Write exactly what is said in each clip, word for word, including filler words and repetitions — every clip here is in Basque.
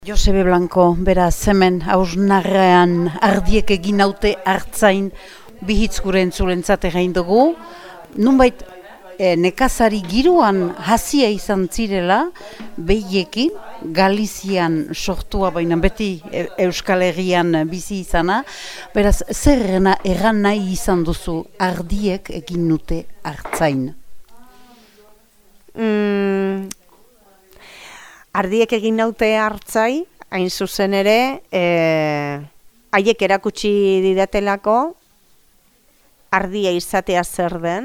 Josebe Blanco, beraz hemen hausnarrean ardiek egin naute hartzain bihitz gure entzulentzat egin dugu. Nunbait e, nekazari giroan hasia izan zirela, behiekin, Galizian sortua baina beti e, Euskal Herrian bizi izana. Beraz, zer erran nahi izan duzu ardiek egin nute hartzain? Mm. Ardiek egin naute hartzai, hain zuzen ere, e, haiek erakutsi didatelako, ardia izatea zer den,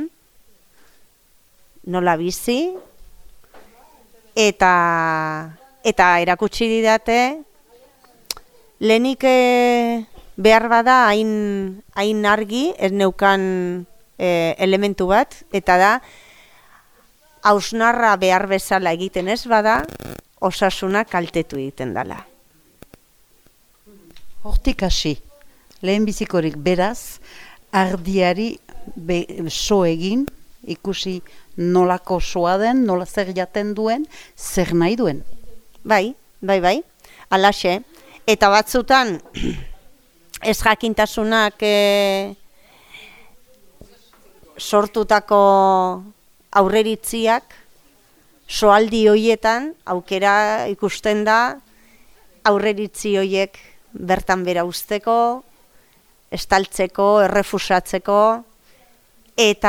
nola bizi, eta, eta erakutsi didate, lehenik e, behar bada hain, hain argi, ez neukan e, elementu bat, eta da, hausnarra behar bezala egiten ez bada, osasuna kaltetu egiten dela. Hortik hasi, lehen bizikorik beraz, ardiari be, so egin, ikusi nolako soa den, nola zer jaten duen, zer nahi duen. Bai, bai, bai, alaxe. Eta batzutan, ez jakintasunak e, sortutako aurreritziak, soaldi hoietan aukera ikusten da aurreritzi hoiek bertan bera usteko, estaltzeko, errefusatzeko, eta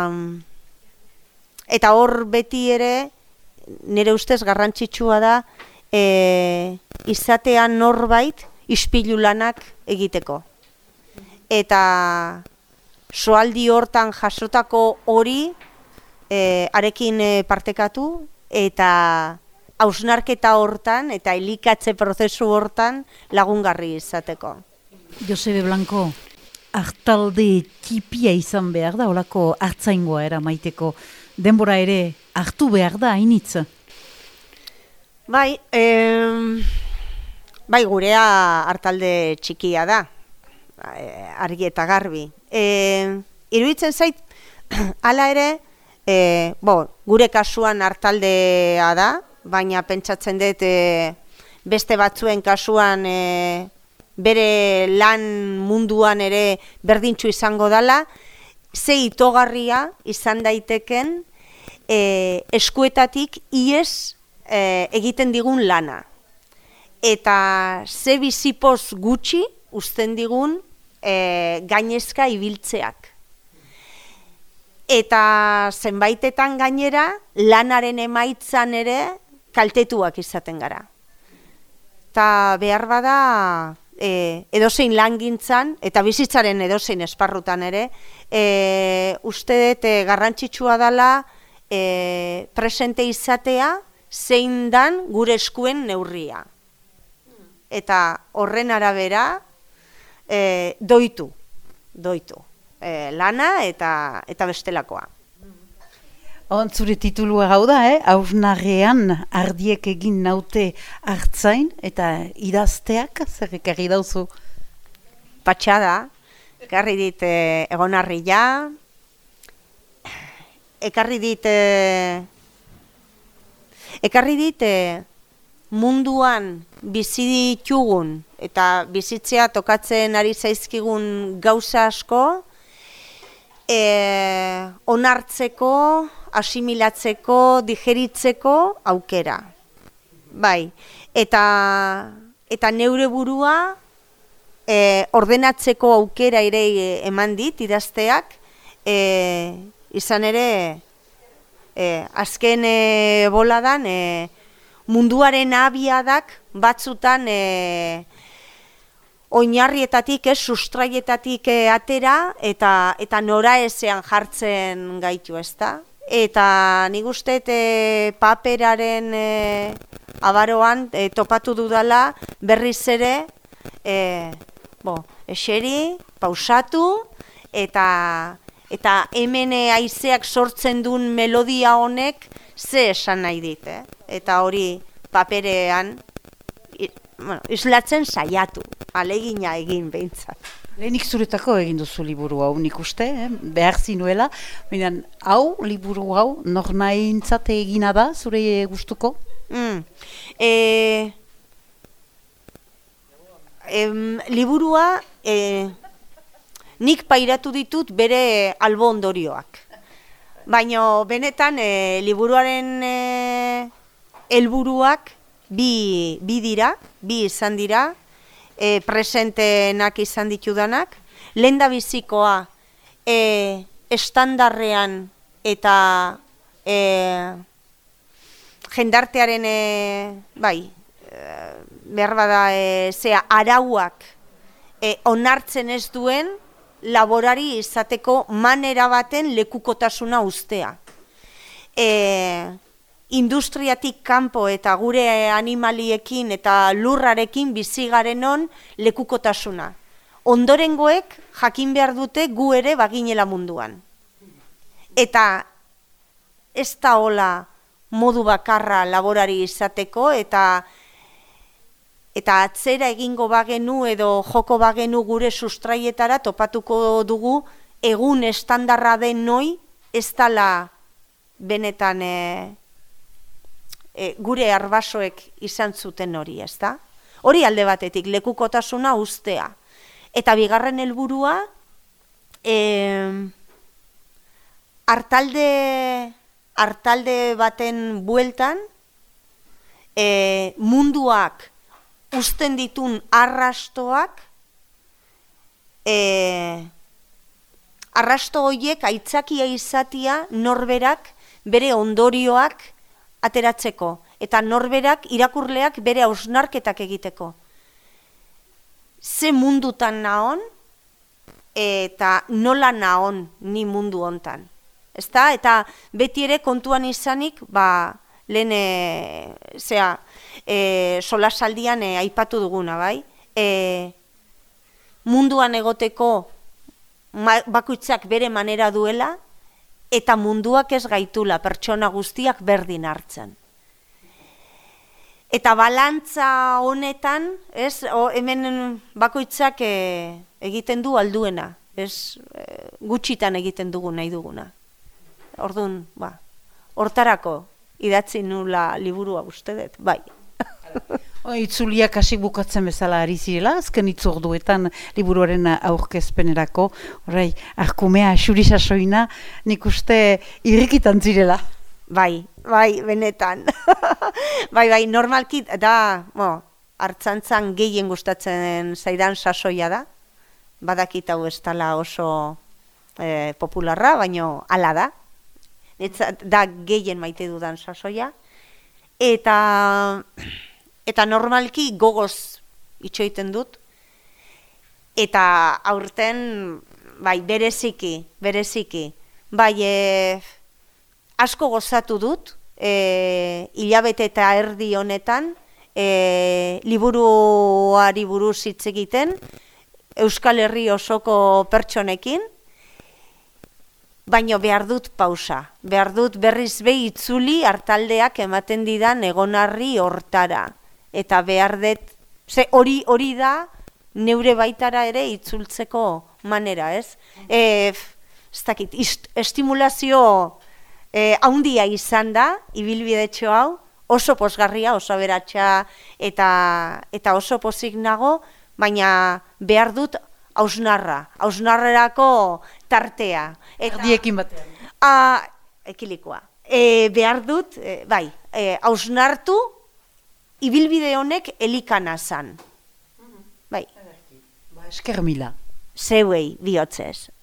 eta hor beti ere nire ustez garrantzitsua da e, izatea norbait ispilu lanak egiteko. Eta soaldi hortan jasotako hori E, arekin e, partekatu eta hausnarketa hortan eta elikatze prozesu hortan lagungarri izateko. Josebe Blanco, hartalde tipia izan behar da, holako hartzaingoa eramaiteko, denbora ere hartu behar da, hainitz? Bai, em, bai gurea hartalde txikia da, argi eta garbi. E, iruditzen zait, hala ere, E, bo, gure kasuan hartaldea da, baina pentsatzen dut e, beste batzuen kasuan e, bere lan munduan ere berdintxu izango dela, ze itogarria izan daiteken e, eskuetatik ies e, egiten digun lana. Eta ze bizipoz gutxi uzten digun e, gainezka ibiltzeak. Eta zenbaitetan gainera, lanaren emaitzan ere kaltetuak izaten gara. Eta behar bada e, edozein langintzan, eta bizitzaren edozein esparrutan ere, e, uste dut e, garrantzitsua dela e, presente izatea zein dan gure eskuen neurria. Eta horren arabera e, doitu, doitu. E, lana eta eta bestelakoa. Zure titulua hau da, eh? Hausnarrean ardiek egin naute hartzain eta idazteak, zer ekarri dauzu? Patxada, ekarri dit e, egonarria, ekarri dit, e, ekarri dit e, munduan bizi ditugun eta bizitzea tokatzen ari zaizkigun gauza asko, E, onartzeko, asimilatzeko, digeritzeko aukera. Bai, eta, eta neure burua e, ordenatzeko aukera ere eman dit idazteak, e, izan ere e, azken e, boladan e, munduaren abiadak batzutan e, oinarrietatik, ez, sustraietatik e, atera eta eta nora ezean jartzen gaitu, ezta? Eta nik uste e, paperaren e, abaroan e, topatu dudala berriz ere e, bo, eseri, pausatu eta eta hemen haizeak sortzen duen melodia honek ze esan nahi dit, eh? Eta hori paperean bueno, islatzen saiatu, alegina egin behintzat. Lehenik zuretako egin duzu liburu hau, nik uste, eh? Behar zinuela, baina hau, liburu hau, nor nahi intzate egina da, zure gustuko? Mm. E, em, liburua e, nik pairatu ditut bere albo ondorioak. Baina benetan e, liburuaren e, helburuak bi, bi dira, bi izan dira, e, presentenak izan ditudanak. Lehen da bizikoa e, estandarrean eta e, jendartearen e, bai, e, behar bada e, zea, arauak e, onartzen ez duen laborari izateko manera baten lekukotasuna ustea. E, industriatik kanpo eta gure animaliekin eta lurrarekin bizi garenon lekukotasuna. Ondorengoek jakin behar dute gu ere baginela munduan. Eta ez da hola modu bakarra laborari izateko eta eta atzera egingo bagenu edo joko bagenu gure sustraietara topatuko dugu egun estandarra den noi ez dala benetan e, e, gure arbasoek izan zuten hori, ez da? Hori alde batetik, lekukotasuna ustea. Eta bigarren helburua e, artalde, artalde baten bueltan e, munduak usten ditun arrastoak, e, arrasto horiek aitzakia izatia norberak bere ondorioak ateratzeko, eta norberak irakurleak bere hausnarketak egiteko. Ze mundutan naon, eta nola naon ni mundu hontan. Ezta? Eta beti ere kontuan izanik, ba, lehen, e, zera, e, solasaldian e, aipatu duguna, bai? E, munduan egoteko ma, bakoitzak bere manera duela, eta munduak ez gaitula, pertsona guztiak berdin hartzen. Eta balantza honetan, ez, o, hemen bakoitzak e, egiten du alduena, ez, e, gutxitan egiten dugu nahi duguna. Orduan, ba, hortarako idatzi nula liburua uste dut, bai. Itzuliak hasi bukatzen bezala ari zirela, azken itzorduetan liburuaren aurkezpenerako, orai, arkumea, xuri sasoina, nik uste irrikitan zirela. Bai, bai, benetan. bai, bai, normalki, da, bo, hartzantzan gehien gustatzen zaidan sasoia da, badakit hau ez dela oso e, popularra, baino hala da. Etzat, da gehien maite dudan sasoia, eta eta normalki gogoz itxoiten dut, eta aurten bai bereziki, bereziki, bai e, asko gozatu dut, e, hilabete eta erdi honetan, e, liburuari buruz hitz egiten, Euskal Herri osoko pertsonekin, baino behar dut pausa, behar dut berriz behi itzuli artaldeak ematen didan egonarri hortara. Eta behar dut, ze hori hori da neure baitara ere itzultzeko manera, ez? E, ez dakit, ist, estimulazio e, haundia izan da, ibilbidetxo hau, oso posgarria, oso aberatsa eta, eta oso pozik nago, baina behar dut hausnarra, hausnarrerako tartea. Erdiekin batean. A, ekilikoa. E, behar dut, e, bai, hausnartu, e, ibilbide honek elikana zan. Bai. Ba, esker mila. Zeuei, bihotzez.